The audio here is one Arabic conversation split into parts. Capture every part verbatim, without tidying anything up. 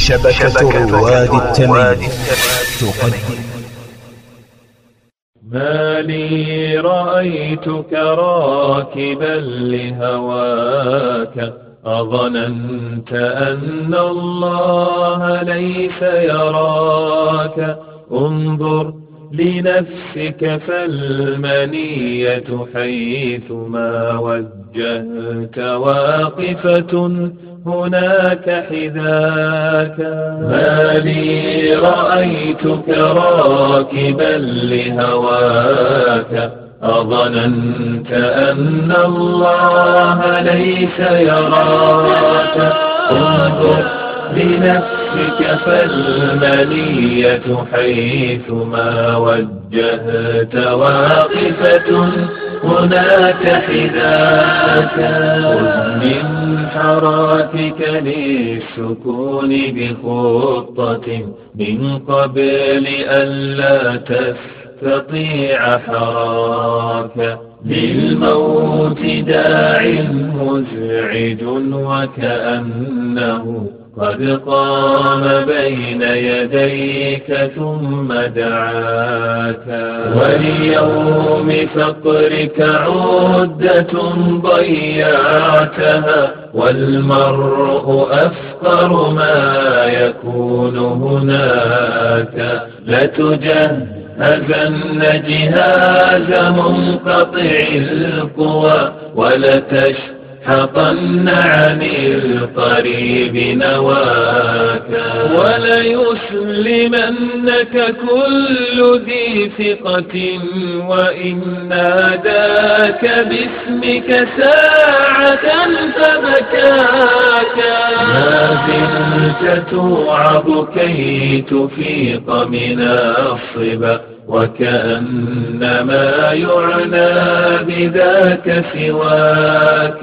شبكة رواد التمييز تقدم. ما لي رأيتك راكبا لهواك أظننت أن الله ليس يراك. انظر لنفسك فالمنية حيثما وجهت واقفة هناك حذاك. ما لي رأيتك راكبا لهواك أظننت أن الله ليس يراك. انظر لنفسك فالمنية حيثما وجهت واقفة هناك حذاك. خذ من حركك للسكون بخطة من قبل ألا تستطيع حراك. للموت داع مزعج وكأنه قد قام بين يديك ثم دعاك. وليوم فقرك عدة ضيعتها والمرء أفقر ما يكون هناك. لتجهزن جهاز منقطع القوى ولتشحطن عن القريب نواك. وليسلمنك كل ذي ثقة وإن ناداك باسمك ساعة فبكاك. ما زلت توعظ كي تفيق من الصبا وكأنما يعنى بذاك سواك.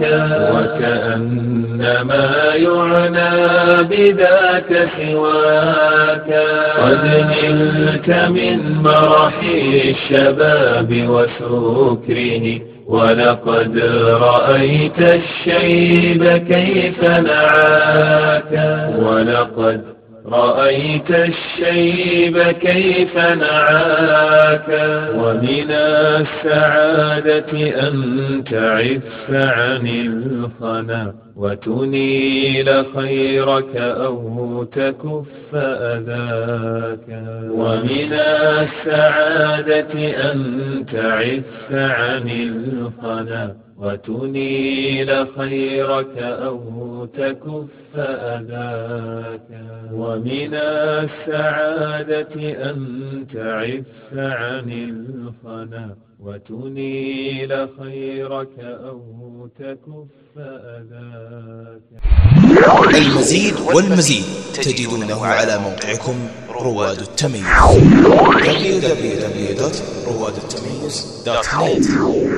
وكأنما يعنى بذاك سواك. قد نلت من مرح الشباب وسكره ولقد رأيت الشيب كيف نعاك. ولقد رأيت الشيب كيف نعاك. ومن السعادة أن تعف عن الخنا وتنيل خيرك أو تكف أذاك. ومن السعادة أن تعف عن الخنا وتنيل خيرك أو تكف أذاك. ومن السعادة أن تعف عن الخنا وتنيل خيرك أو تكف أذاك. المزيد والمزيد تجدونه على موقعكم رواد التمييز دبليو دبليو دبليو دوت رواد التمييز دوت نت.